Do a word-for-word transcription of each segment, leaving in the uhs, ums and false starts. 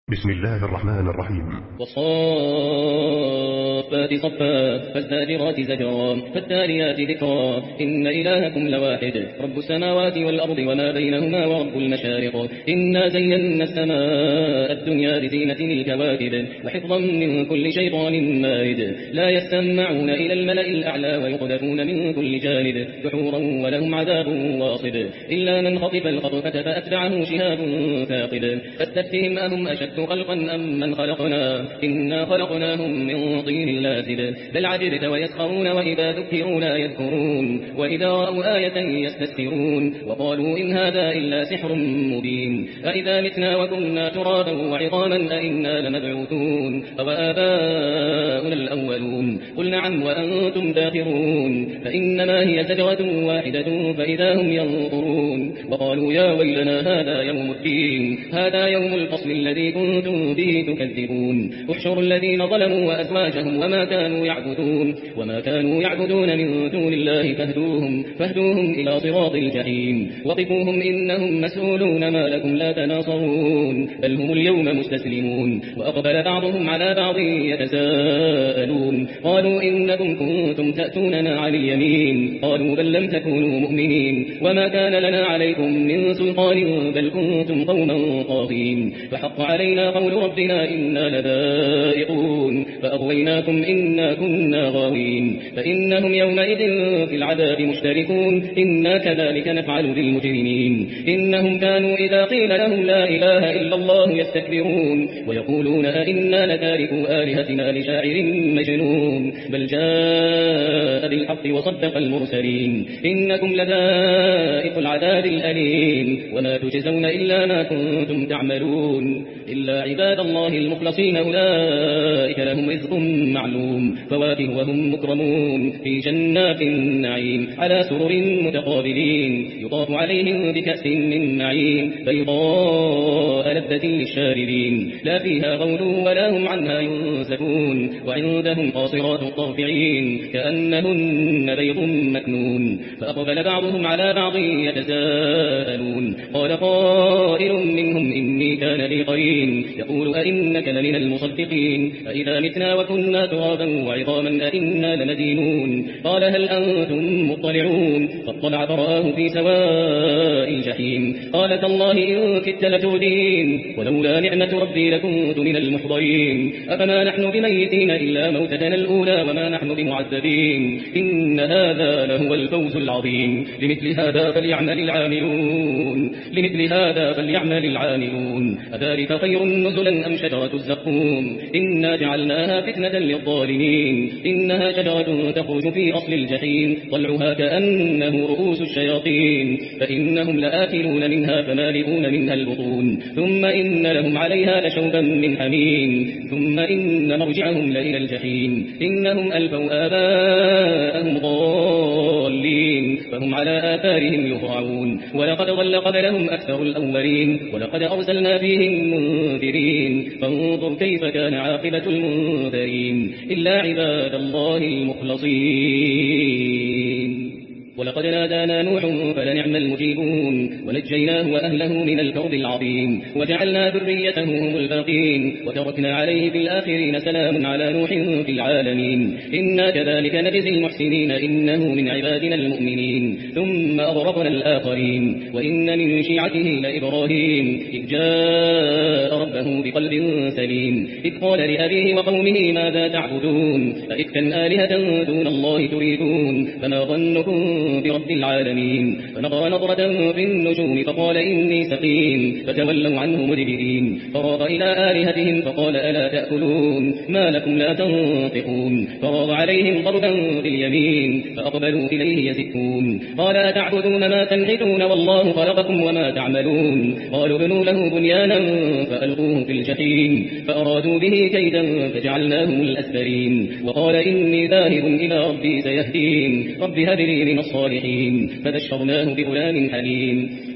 بسم الله الرحمن الرحيم. والصافات صفا فالزاجرات زجرا فالتاليات ذكرا إن إلهكم لواحد رب السماوات والأرض وما بينهما ورب المشارق إنا زينا السماء الدنيا بزينة الكواكب وحفظا من كل شيطان مارد لا يستمعون إلى الملأ الأعلى ويقذفون من كل جانب دحورا ولهم عذاب واصب إلا من خطف الخطفة فأتبعه شهاب ثاقب فاستفتهم أهم أشد خلقا أم من خلقنا إنا خلقناهم من طين لازب بل عجبت ويسخرون وإذا ذكروا لا يذكرون وإذا رأوا آية يستسخرون وقالوا إن هذا إلا سحر مبين أإذا متنا وكنا ترابا وعظاما أئنا لمبعوثون أوآباؤنا الأولون قل نعم وأنتم داخرون فإنما هي زجرة واحدة فإذا هم ينظرون وقالوا يا ويلنا هذا يوم الدين هذا يوم الفصل الذي كنتم به تكذبون احشروا الذين ظلموا وأزواجهم وما كانوا يعبدون وما كانوا يعبدون من دون الله فاهدوهم فاهدوهم إلى صراط الجحيم وقفوهم إنهم مسؤولون ما لكم لا تناصرون بل هم اليوم مستسلمون وأقبل بعضهم على بعض يتساءلون قالوا إنكم كنتم تأتوننا عن اليمين قالوا بل لم تكونوا مؤمنين وما كان لنا عليكم من سلطان بل كنتم قوما طاغين فحق علينا قول ربنا إنا لذائقون فأغويناكم إنا كنا غاوين فإنهم يومئذ في العذاب مشتركون إنا كذلك نفعل بالمجرمين إنهم كانوا إذا قيل لهم لا إله إلا الله يستكبرون ويقولون أئنا لتاركوا آلهتنا لشاعر مجنون بل جاء بالحق وصدق المرسلين إنكم لذائق العذاب الأليم وما تجزون إلا ما كنتم تعملون إلا عباد الله المخلصين أولئك لهم رزق معلوم فواكه وهم مكرمون في جنات النعيم على سرر متقابلين يطاف عليهم بكأس من معين بيضاء لذة للشاربين لا فيها غول ولا هم عنها ينزفون وعندهم قاصرات الطرفعين كأنهن بيض مكنون فأقبل بعضهم على بعض يتساءلون قال قائل منهم إني كان لي قرين يقول أئنك لمن المصدقين أئذا متنا وكنا ترابا وعظاما أئنا لمدينون قال هل أنتم مطلعون فاطلع فرآه في سواء الجحيم قال تالله إن كدت لتردين ولولا نعمة ربي لكنت من المحضرين أفما نحن بميتين إلا موتتنا الأولى وما نحن بمعذبين إن هذا لهو الفوز العظيم لمثل هذا فليعمل العاملون لمثل هذا فليعمل العاملون أذلك خير نزلا أم شجرة الزقوم إنا جعلناها فتنة للظالمين إنها شجرة تخرج في أصل الجحيم طلعها كأنه رؤوس الشياطين فإنهم لآكلون منها فمالئون منها البطون ثم إن لهم عليها لشوبا من حميم ثم إن مرجعهم لإلى الجحيم إنهم ألفوا آباءهم ضالين فهم على آثارهم يهرعون ولقد ضل قبلهم أكثر الأولين ولقد أرسلنا فيهم منذرين فانظر كيف كان عاقبة المنذرين إلا عباد الله المخلصين ولقد نادانا نوح فلنعم المجيبون ونجيناه وأهله من الكرب العظيم وجعلنا ذريته هم الباقين وتركنا عليه في الآخرين سلام على نوح في العالمين إنا كذلك نجزي المحسنين إنه من عبادنا المؤمنين ثم أغرقنا الآخرين وإن من شيعته لإبراهيم إذ جاء ربه بقلب سليم إذ قال لأبيه وقومه ماذا تعبدون أئفكا آلهة دون الله تريدون فما ظنكم برب العالمين فنظر نظرة في النجوم فقال إني سقيم فتولوا عنه مدبرين فراغ إلى آلهتهم فقال ألا تأكلون ما لكم لا تنطقون فراغ عليهم ضربا باليمين فأقبلوا إليه يزفون قال أتعبدون ما تنحتون والله خلقكم وما تعملون قالوا بنوا له بنيانا فألقوه في الجحيم فأرادوا به كيدا فجعلناهم الأسفلين وقال إني ذاهب إلى ربي سيهدين رب هب لي من الصالحين فبشرناه بغلام حليم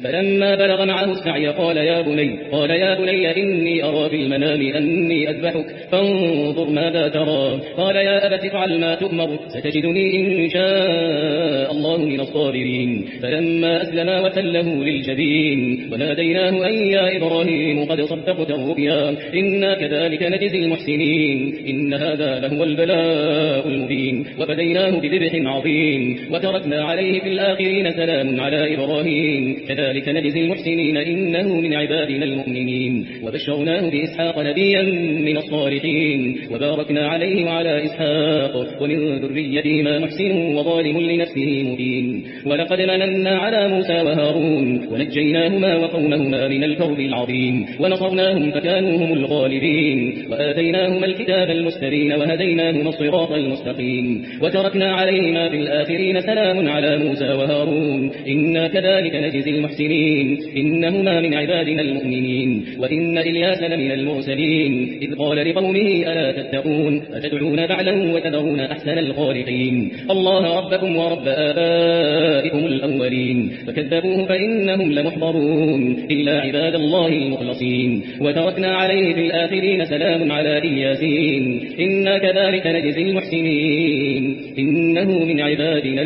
فلما بلغ معه السعي قال يا بني قال يا بني إني أرى في المنام أني أذبحك فانظر ماذا ترى قال يا أبت افعل ما تؤمر ستجدني إن شاء الله من الصابرين فلما أسلما وتله للجبين وناديناه أن يا إبراهيم قد صدقت الرؤيا إنا كذلك نجزي المحسنين إن هذا لهو البلاء المبين وفديناه بذبح عظيم وتركنا عليه في الآخرين سلام على إبراهيم كذلك نجزي المحسنين إنه من عبادنا المؤمنين وبشرناه بإسحاق نبيا من الصالحين وباركنا عليه وعلى إسحاق ومن ذريتهما محسن وظالم لنفسه مبين ولقد مننا على موسى وهارون ونجيناهما وقومهما من الكرب العظيم ونصرناهم فكانوا هم الغالبين وآتيناهما الكتاب المستبين وهديناهما الصراط المستقيم وتركنا عليهما في الآخرين سلام على موسى وهارون إنا كذلك نجزي المحسنين إنهما من عبادنا المؤمنين وإن إلياس لمن المرسلين إذ قال لقومه ألا تتقون أتدعون بعلا وتذرون أحسن الخالقين الله ربكم ورب آبائكم الأولين فكذبوه فإنهم لمحضرون إلا عباد الله المخلصين وتركنا عليه في الآخرين سلام على إلياسين إنا كذلك نجزي المحسنين إنه من عبادنا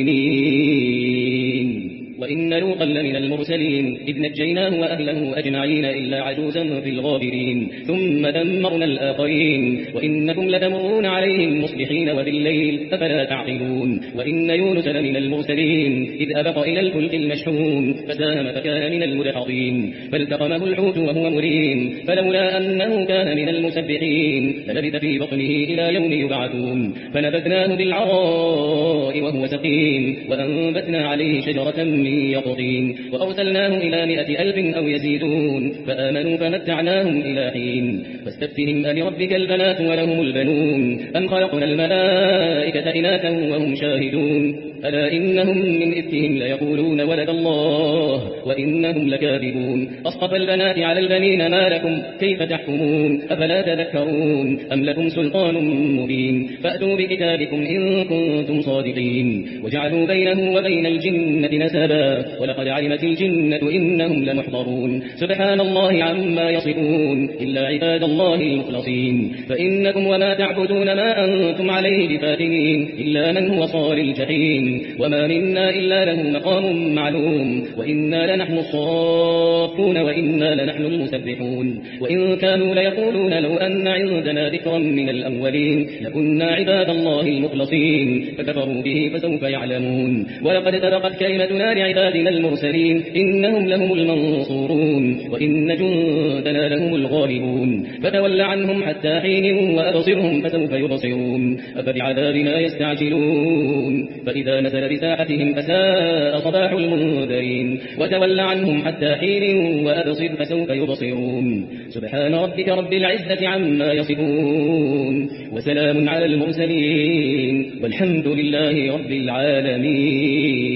المؤمنين وإن لوطا لمن المرسلين إذ نجيناه وأهله أجمعين إلا عجوزا في الغابرين ثم دمرنا الآخرين وإنكم لتمرون عليهم مصبحين وبالليل أفلا تعقلون وإن يونس لمن المرسلين إذ أبق إلى الفلك المشحون فساهم فكان من المدحضين فالتقمه الحوت وهو مليم فلولا أنه كان من المسبحين للبث في بطنه إلى يوم يبعثون فنبذناه بالعراء وهو سقيم وأنبتنا عليه شجرة من يقطين وأرسلناهم إلى مئة ألف أو يزيدون فآمنوا فمتعناهم إلى حين فاستفتهم ألربك البنات ولهم البنون أم خلقنا الملائكة إناثا وهم شاهدون ألا إنهم من إفكهم ليقولون ولد الله وإنهم لكاذبون أصطفى البنات على البنين ما لكم كيف تحكمون أفلا تذكرون أم لكم سلطان مبين فأتوا بكتابكم إن كنتم صادقين وجعلوا بينه وبين الجنة نسبا ولقد علمت الجنة إنهم لمحضرون سبحان الله عما يصفون إلا عباد الله المخلصين فإنكم وما تعبدون ما أنتم عليه بفاتنين إلا من هو صال الجحيم وما منا إلا له مقام معلوم وإنا لنحن الصافون وإنا لنحن المسبحون وإن كانوا ليقولون لو أن عندنا ذكرا من الأولين لكنا عباد الله المخلصين فكفروا به فسوف يعلمون ولقد سبقت كلمتنا لعبادنا المرسلين إنهم لهم المنصورون وإن جندنا لهم الغالبون فتول عنهم حتى حين وأبصرهم فسوف يبصرون أفبعذابنا يستعجلون فإذا نزل بساحتهم فساء صباح المنذرين وتول عنهم حتى حين وأبصر فسوف يبصرون سبحان ربك رب العزة عما يصفون وسلام على المرسلين والحمد لله رب العالمين.